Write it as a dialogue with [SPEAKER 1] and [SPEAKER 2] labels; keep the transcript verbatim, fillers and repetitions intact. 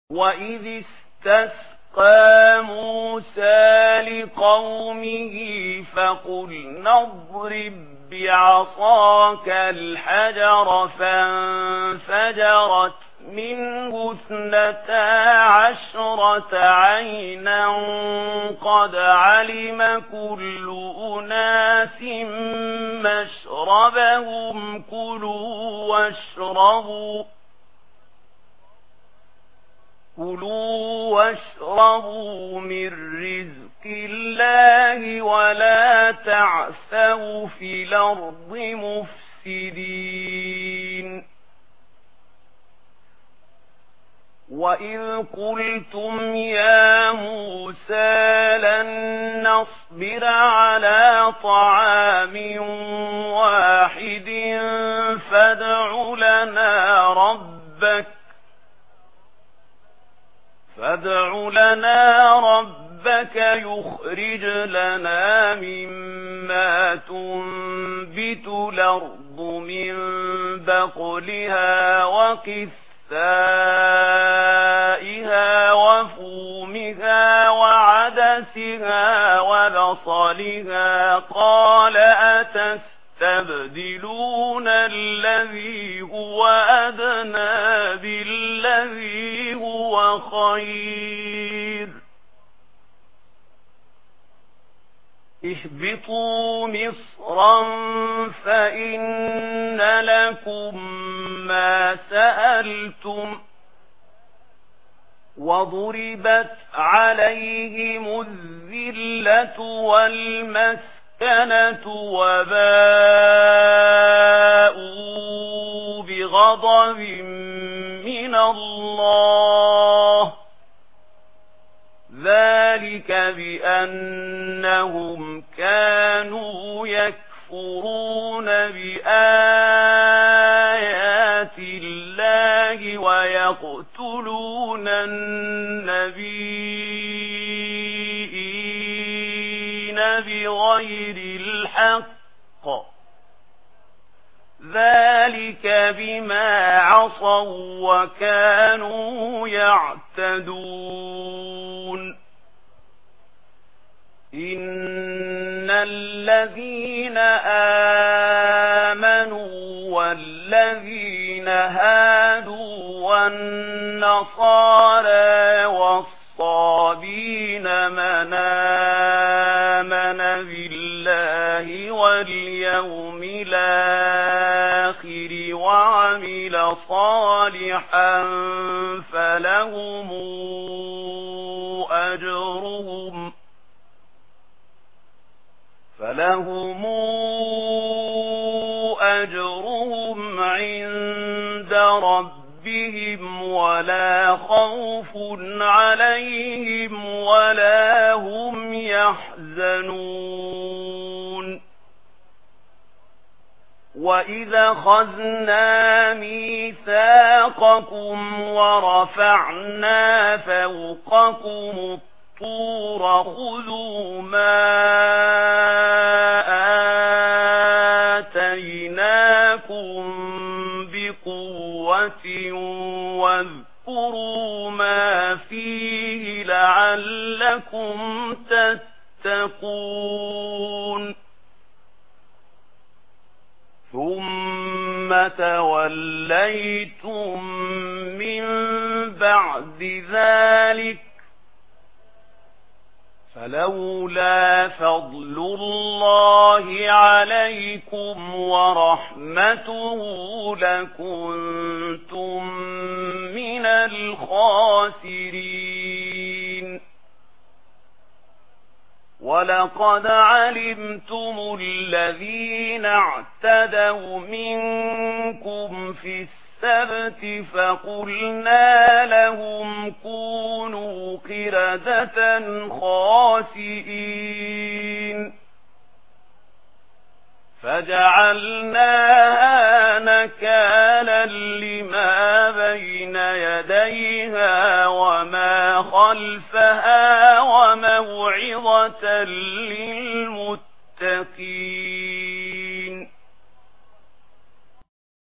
[SPEAKER 1] وَإِذِ اسْتَسْقَى مُوسَى لِقَوْمِهِ فَقُلْنَا اضْرِب بِّعَصَاكَ الْحَجَرَ فَانفَجَرَتْ مِنْهُ اثْنَتَا عَشْرَةَ عَيْنًا قَدْ عَلِمَ كُلُّ أُنَاسٍ مَّشْرَبَهُمْ كُلُوا وَاشْرَبُوا كُلُوا وَاشْرَبُوا مِن رِّزْقِ اللَّهِ وَلَا تَعْثَوْا فِي الْأَرْضِ مُفْسِدِينَ وَإِذْ قُلْتُمْ يَا مُوسَى لَن نَّصْبِرَ عَلَىٰ طَعَامٍ وَاحِدٍ فَادْعُ لَنَا رَبَّكَ فادع لنا ربك يخرج لنا مما تنبت الأرض من بقلها وقثائها وفومها وعدسها وبصلها قال أتستبدلون الذي هو أدنى بالذي هو خير اهبطوا مصرا فإن لكم ما سألتم وضربت عليهم الذلة والمسكنة وباءوا بغضب من الله ذلك بأنهم كانوا يكفرون بآيات الله ويقتلون النبيين بغير الحق ذلك بما عصوا وكانوا يعتدون إن الذين آمنوا والذين هادوا والنصارى والصابين من آمن بالله واليوم الآخر وعمل صالحا فلهم أجرهم فلهم أجرهم عند ربهم ولا خوف عليهم ولا هم يحزنون وَإِذَا أَخَذْنَا مِيثَاقَكُمْ وَرَفَعْنَا فَوْقَكُمُ الطُّورَ خُذُوا مَا آتَيْنَاكُمْ بِقُوَّةٍ وَاذْكُرُوا مَا فِيهِ لَعَلَّكُمْ تَتَّقُونَ ثُمَّ تَوَلَّيْتُمْ مِنْ بَعْدِ ذَلِكَ فَلَوْلَا فَضْلُ اللَّهِ عَلَيْكُمْ وَرَحْمَتُهُ لَكُنْتُمْ مِنَ الْخَاسِرِينَ وَلَقَدْ عَلِمْتُمُ الَّذِينَ اعْتَدَوْا مِنكُمْ فِي السَّبْتِ فَقُلْنَا لَهُمْ كُونُوا قِرَدَةً خَاسِئِينَ فَجَعَلْنَاهَا نَكَالًا لِمَا بَيْنَ يَدَيْهَا وَمَا خَلْفَهَا وَمَوْعِظَةً لِلْمُتَّقِينَ